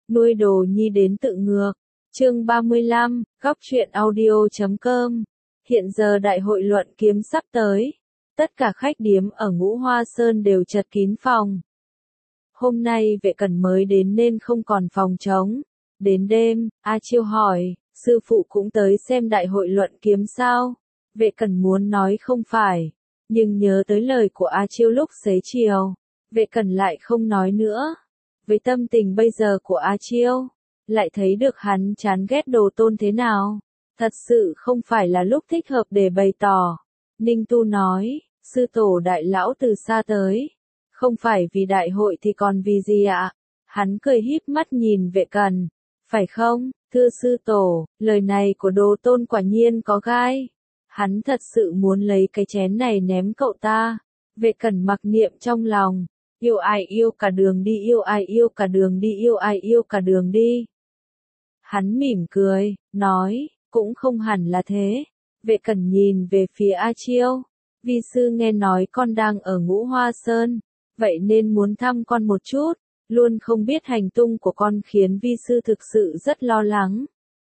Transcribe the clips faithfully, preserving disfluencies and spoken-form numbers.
nuôi đồ nhi đến tự ngược. Chương ba mươi lăm, góc truyện audio chấm com. Hiện giờ đại hội luận kiếm sắp tới. Tất cả khách điếm ở Ngũ Hoa Sơn đều chật kín phòng. Hôm nay Vệ Cẩn mới đến nên không còn phòng trống. Đến đêm, A Chiêu hỏi, sư phụ cũng tới xem đại hội luận kiếm sao? Vệ Cẩn muốn nói không phải, nhưng nhớ tới lời của A Chiêu lúc xế chiều, Vệ Cẩn lại không nói nữa. Với tâm tình bây giờ của A Chiêu, lại thấy được hắn chán ghét Đồ Tôn thế nào. Thật sự không phải là lúc thích hợp để bày tỏ. Ninh Tu nói, sư tổ đại lão từ xa tới. Không phải vì đại hội thì còn vì gì ạ? Hắn cười híp mắt nhìn Vệ Cẩn. Phải không, thưa sư tổ, lời này của Đồ Tôn quả nhiên có gai. Hắn thật sự muốn lấy cái chén này ném cậu ta. Vệ Cẩn mặc niệm trong lòng. Yêu ai yêu cả đường đi, yêu ai yêu cả đường đi, yêu ai yêu cả đường đi. Hắn mỉm cười, nói, cũng không hẳn là thế. Vệ Cẩn nhìn về phía A Chiêu. Vi sư nghe nói con đang ở Ngũ Hoa Sơn, vậy nên muốn thăm con một chút. Luôn không biết hành tung của con khiến vi sư thực sự rất lo lắng.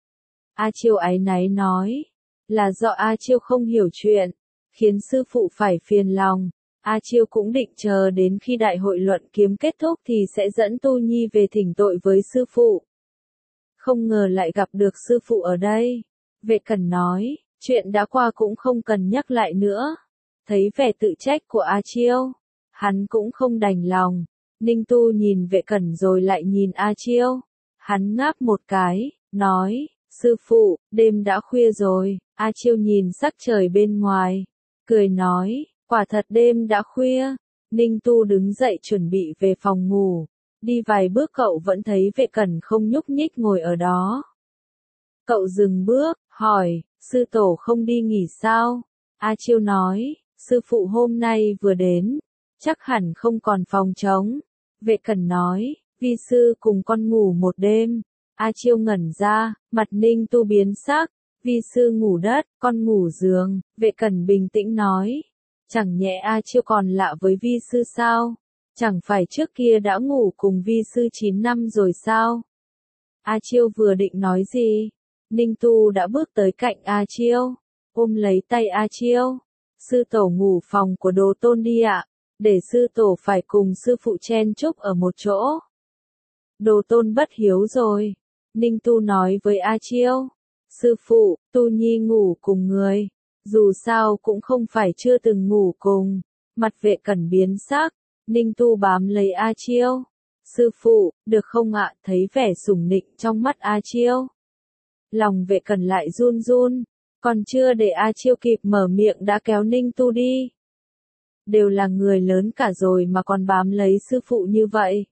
A Chiêu áy náy nói, là do A Chiêu không hiểu chuyện, khiến sư phụ phải phiền lòng. A Chiêu cũng định chờ đến khi đại hội luận kiếm kết thúc thì sẽ dẫn Tu Nhi về thỉnh tội với sư phụ. Không ngờ lại gặp được sư phụ ở đây. Vệ Cẩn nói, chuyện đã qua cũng không cần nhắc lại nữa. Thấy vẻ tự trách của A Chiêu, hắn cũng không đành lòng. Ninh Tu nhìn Vệ Cẩn rồi lại nhìn A Chiêu. Hắn ngáp một cái, nói, sư phụ, đêm đã khuya rồi. A Chiêu nhìn sắc trời bên ngoài, cười nói, quả thật đêm đã khuya. Ninh Tu đứng dậy chuẩn bị về phòng ngủ. Đi vài bước cậu vẫn thấy Vệ Cẩn không nhúc nhích ngồi ở đó. Cậu dừng bước, hỏi, sư tổ không đi nghỉ sao? A Chiêu nói, sư phụ hôm nay vừa đến, chắc hẳn không còn phòng trống. Vệ Cẩn nói, vi sư cùng con ngủ một đêm. A Chiêu ngẩn ra, mặt Ninh Tu biến sắc. Vi sư ngủ đất, con ngủ giường. Vệ Cẩn bình tĩnh nói, chẳng nhẽ A Chiêu còn lạ với vi sư sao? Chẳng phải trước kia đã ngủ cùng vi sư chín năm rồi sao? A Chiêu vừa định nói gì, Ninh Tu đã bước tới cạnh A Chiêu, ôm lấy tay A Chiêu. Sư tổ ngủ phòng của Đồ Tôn đi ạ, để sư tổ phải cùng sư phụ chen chúc ở một chỗ. Đồ Tôn bất hiếu rồi. Ninh Tu nói với A Chiêu, sư phụ, Tu Nhi ngủ cùng người, dù sao cũng không phải chưa từng ngủ cùng. Mặt Vệ Cẩn biến sắc. Ninh Tu bám lấy A Chiêu. Sư phụ, được không ạ? Thấy vẻ sủng nịnh trong mắt A Chiêu, lòng Vệ Cẩn lại run run. Còn chưa để A Chiêu kịp mở miệng đã kéo Ninh Tu đi. Đều là người lớn cả rồi mà còn bám lấy sư phụ như vậy.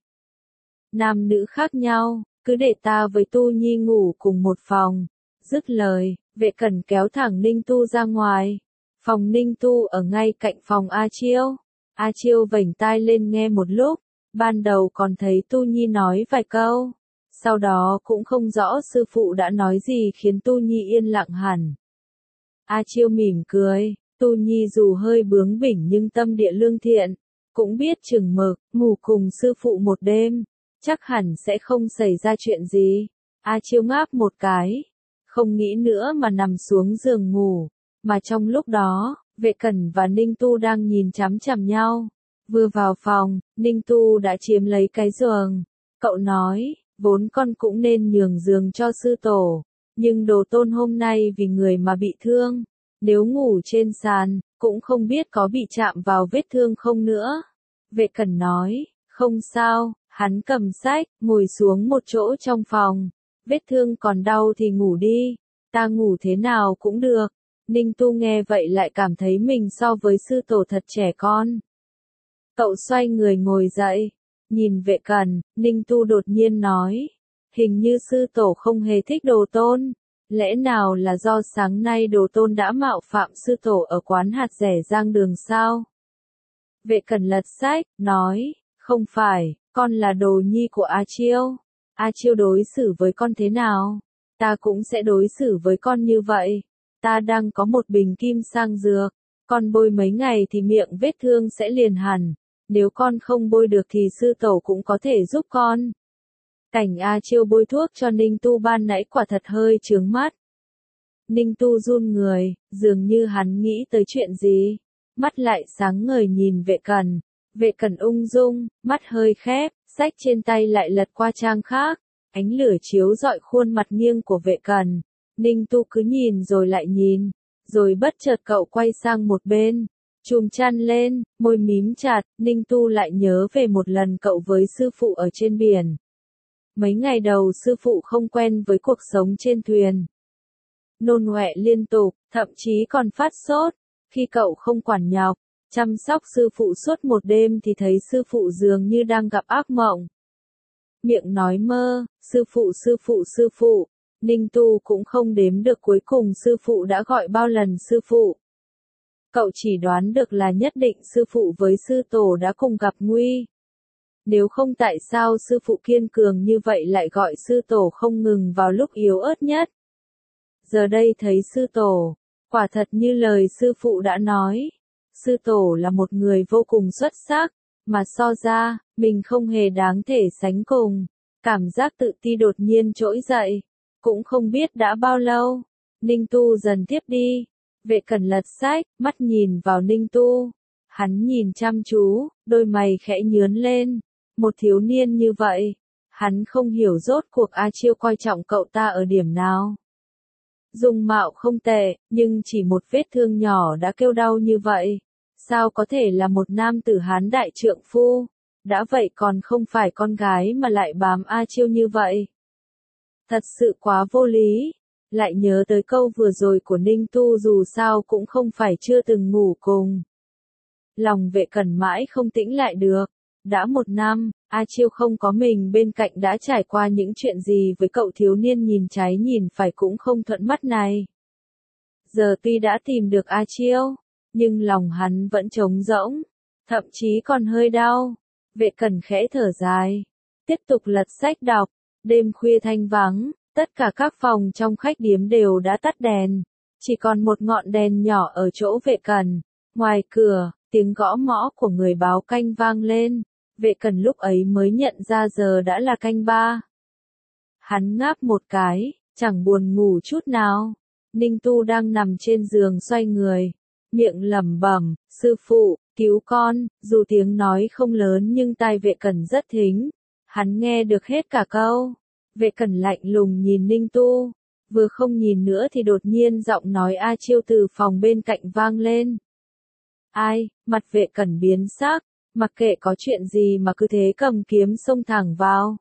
Nam nữ khác nhau, cứ để ta với Tu Nhi ngủ cùng một phòng. Dứt lời, Vệ Cẩn kéo thẳng Ninh Tu ra ngoài. Phòng Ninh Tu ở ngay cạnh phòng A Chiêu. A Chiêu vểnh tai lên nghe một lúc, ban đầu còn thấy Tu Nhi nói vài câu, sau đó cũng không rõ sư phụ đã nói gì khiến Tu Nhi yên lặng hẳn. A Chiêu mỉm cười, Tu Nhi dù hơi bướng bỉnh nhưng tâm địa lương thiện, cũng biết chừng mực, ngủ cùng sư phụ một đêm, chắc hẳn sẽ không xảy ra chuyện gì. A Chiêu ngáp một cái, không nghĩ nữa mà nằm xuống giường ngủ, mà trong lúc đó, Vệ Cẩn và Ninh Tu đang nhìn chằm chằm nhau. Vừa vào phòng, Ninh Tu đã chiếm lấy cái giường. Cậu nói, vốn con cũng nên nhường giường cho sư tổ, nhưng Đồ Tôn hôm nay vì người mà bị thương, nếu ngủ trên sàn, cũng không biết có bị chạm vào vết thương không nữa. Vệ Cẩn nói, không sao, hắn cầm sách, ngồi xuống một chỗ trong phòng. Vết thương còn đau thì ngủ đi, ta ngủ thế nào cũng được. Ninh Tu nghe vậy lại cảm thấy mình so với sư tổ thật trẻ con. Cậu xoay người ngồi dậy, nhìn Vệ Cẩn. Ninh Tu đột nhiên nói, hình như sư tổ không hề thích Đồ Tôn. Lẽ nào là do sáng nay Đồ Tôn đã mạo phạm sư tổ ở quán hạt rẻ Giang Đường sao? Vệ Cẩn lật sách, nói, không phải, con là đồ nhi của A Chiêu. A Chiêu đối xử với con thế nào, ta cũng sẽ đối xử với con như vậy. Ta đang có một bình kim sang dược, con bôi mấy ngày thì miệng vết thương sẽ liền hẳn. Nếu con không bôi được thì sư tổ cũng có thể giúp con. Cảnh A Chiêu bôi thuốc cho Ninh Tu ban nãy quả thật hơi chướng mắt. Ninh Tu run người, dường như hắn nghĩ tới chuyện gì. Mắt lại sáng ngời nhìn Vệ Cẩn. Vệ Cẩn ung dung, mắt hơi khép, sách trên tay lại lật qua trang khác. Ánh lửa chiếu rọi khuôn mặt nghiêng của Vệ Cẩn. Ninh Tu cứ nhìn rồi lại nhìn. Rồi bất chợt cậu quay sang một bên. Chùm chăn lên, môi mím chặt, Ninh Tu lại nhớ về một lần cậu với sư phụ ở trên biển. Mấy ngày đầu sư phụ không quen với cuộc sống trên thuyền. Nôn ọe liên tục, thậm chí còn phát sốt. Khi cậu không quản nhọc, chăm sóc sư phụ suốt một đêm thì thấy sư phụ dường như đang gặp ác mộng. Miệng nói mơ, sư phụ sư phụ sư phụ. Ninh Tu cũng không đếm được cuối cùng sư phụ đã gọi bao lần sư phụ. Cậu chỉ đoán được là nhất định sư phụ với sư tổ đã cùng gặp nguy. Nếu không tại sao sư phụ kiên cường như vậy lại gọi sư tổ không ngừng vào lúc yếu ớt nhất. Giờ đây thấy sư tổ, quả thật như lời sư phụ đã nói. Sư tổ là một người vô cùng xuất sắc, mà so ra, mình không hề đáng thể sánh cùng. Cảm giác tự ti đột nhiên trỗi dậy. Cũng không biết đã bao lâu. Ninh Tu dần tiếp đi. Vệ Cẩn lật sách, mắt nhìn vào Ninh Tu. Hắn nhìn chăm chú, đôi mày khẽ nhướn lên. Một thiếu niên như vậy, hắn không hiểu rốt cuộc A Chiêu coi trọng cậu ta ở điểm nào. Dung mạo không tệ, nhưng chỉ một vết thương nhỏ đã kêu đau như vậy. Sao có thể là một nam tử Hán đại trượng phu? Đã vậy còn không phải con gái mà lại bám A Chiêu như vậy. Thật sự quá vô lý. Lại nhớ tới câu vừa rồi của Ninh Tu dù sao cũng không phải chưa từng ngủ cùng. Lòng Vệ Cẩn mãi không tĩnh lại được. Đã một năm, A Chiêu không có mình bên cạnh đã trải qua những chuyện gì với cậu thiếu niên nhìn trái nhìn phải cũng không thuận mắt này. Giờ tuy đã tìm được A Chiêu, nhưng lòng hắn vẫn trống rỗng, thậm chí còn hơi đau. Vệ Cẩn khẽ thở dài, tiếp tục lật sách đọc. Đêm khuya thanh vắng, tất cả các phòng trong khách điếm đều đã tắt đèn, chỉ còn một ngọn đèn nhỏ ở chỗ Vệ Cẩn. Ngoài cửa, tiếng gõ mõ của người báo canh vang lên. Vệ Cẩn lúc ấy mới nhận ra giờ đã là canh ba. Hắn ngáp một cái, chẳng buồn ngủ chút nào. Ninh Tu đang nằm trên giường xoay người, miệng lẩm bẩm, sư phụ, cứu con. Dù tiếng nói không lớn nhưng tai Vệ Cẩn rất thính. Hắn nghe được hết cả câu. Vệ Cẩn lạnh lùng nhìn Ninh Tu. Vừa không nhìn nữa thì đột nhiên giọng nói A Chiêu từ phòng bên cạnh vang lên. Ai? Mặt Vệ Cẩn biến sắc. Mặc kệ có chuyện gì mà cứ thế cầm kiếm xông thẳng vào.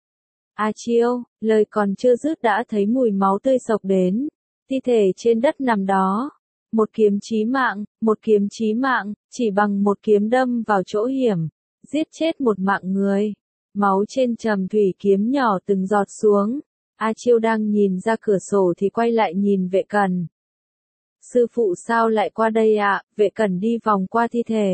A Chiêu, lời còn chưa dứt đã thấy mùi máu tươi sộc đến. Thi thể trên đất nằm đó. Một kiếm chí mạng, một kiếm chí mạng, chỉ bằng một kiếm đâm vào chỗ hiểm, giết chết một mạng người. Máu trên trầm thủy kiếm nhỏ từng giọt xuống. A Chiêu đang nhìn ra cửa sổ thì quay lại nhìn Vệ Cẩn. Sư phụ sao lại qua đây ạ? À? Vệ Cẩn đi vòng qua thi thể.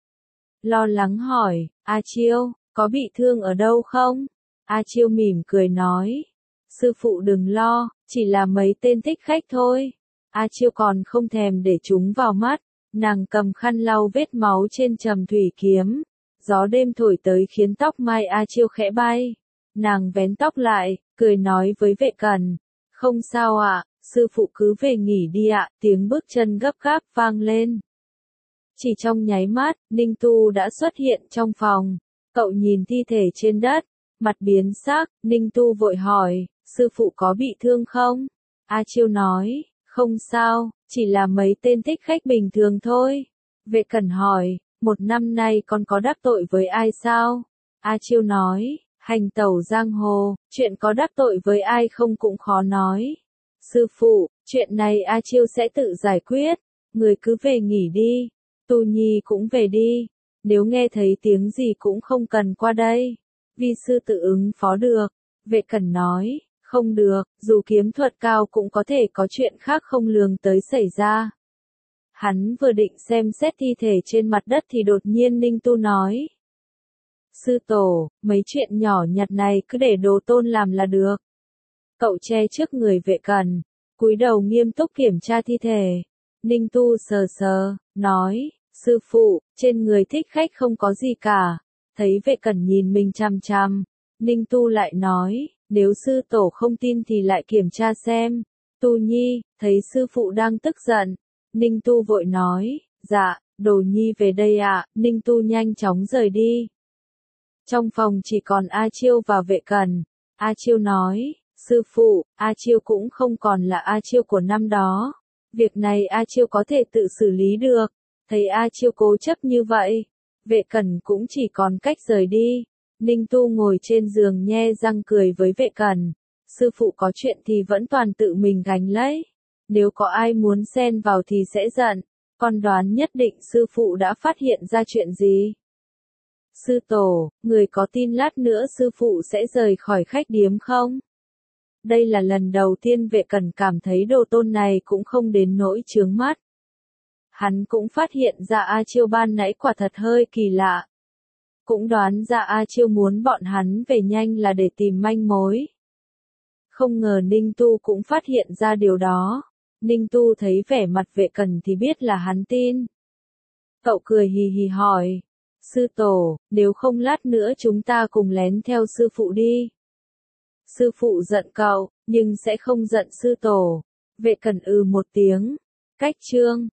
Lo lắng hỏi, A Chiêu, có bị thương ở đâu không? A Chiêu mỉm cười nói. Sư phụ đừng lo, chỉ là mấy tên thích khách thôi. A Chiêu còn không thèm để chúng vào mắt. Nàng cầm khăn lau vết máu trên trầm thủy kiếm. Gió đêm thổi tới khiến tóc mai A Chiêu khẽ bay. Nàng vén tóc lại, cười nói với Vệ Cẩn. Không sao ạ, sư phụ cứ về nghỉ đi ạ. Tiếng bước chân gấp gáp vang lên. Chỉ trong nháy mắt, Ninh Tu đã xuất hiện trong phòng. Cậu nhìn thi thể trên đất, mặt biến sắc. Ninh Tu vội hỏi, sư phụ có bị thương không? A Chiêu nói, không sao, chỉ là mấy tên thích khách bình thường thôi. Vệ Cẩn hỏi, một năm nay con có đắc tội với ai sao? A Chiêu nói, hành tẩu giang hồ, chuyện có đắc tội với ai không cũng khó nói. Sư phụ, chuyện này A Chiêu sẽ tự giải quyết, người cứ về nghỉ đi. Tu Nhi cũng về đi, nếu nghe thấy tiếng gì cũng không cần qua đây. Vi sư tự ứng phó được. Vệ Cẩn nói, không được, dù kiếm thuật cao cũng có thể có chuyện khác không lường tới xảy ra. Hắn vừa định xem xét thi thể trên mặt đất thì đột nhiên Ninh Tu nói. Sư tổ, mấy chuyện nhỏ nhặt này cứ để đồ tôn làm là được. Cậu che trước người Vệ Cẩn, cúi đầu nghiêm túc kiểm tra thi thể. Ninh Tu sờ sờ, nói, sư phụ, trên người thích khách không có gì cả. Thấy Vệ Cẩn nhìn mình chằm chằm, Ninh Tu lại nói, nếu sư tổ không tin thì lại kiểm tra xem. Tu Nhi, thấy sư phụ đang tức giận. Ninh Tu vội nói, dạ, Đồ Nhi về đây ạ. Ninh Tu nhanh chóng rời đi. Trong phòng chỉ còn A Chiêu và Vệ Cẩn. A Chiêu nói, sư phụ, A Chiêu cũng không còn là A Chiêu của năm đó. Việc này A Chiêu có thể tự xử lý được. Thấy A Chiêu cố chấp như vậy, Vệ Cẩn cũng chỉ còn cách rời đi. Ninh Tu ngồi trên giường nhe răng cười với Vệ Cẩn. Sư phụ có chuyện thì vẫn toàn tự mình gánh lấy. Nếu có ai muốn xen vào thì sẽ giận. Con đoán nhất định sư phụ đã phát hiện ra chuyện gì. Sư tổ, người có tin lát nữa sư phụ sẽ rời khỏi khách điếm không? Đây là lần đầu tiên Vệ Cẩn cảm thấy đồ tôn này cũng không đến nỗi chướng mắt. Hắn cũng phát hiện ra A Chiêu ban nãy quả thật hơi kỳ lạ. Cũng đoán ra A Chiêu muốn bọn hắn về nhanh là để tìm manh mối. Không ngờ Ninh Tu cũng phát hiện ra điều đó. Ninh Tu thấy vẻ mặt Vệ Cẩn thì biết là hắn tin. Cậu cười hì hì hỏi. Sư tổ, nếu không lát nữa chúng ta cùng lén theo sư phụ đi. Sư phụ giận cậu, nhưng sẽ không giận sư tổ. Vệ Cẩn ừ một tiếng. Cách chương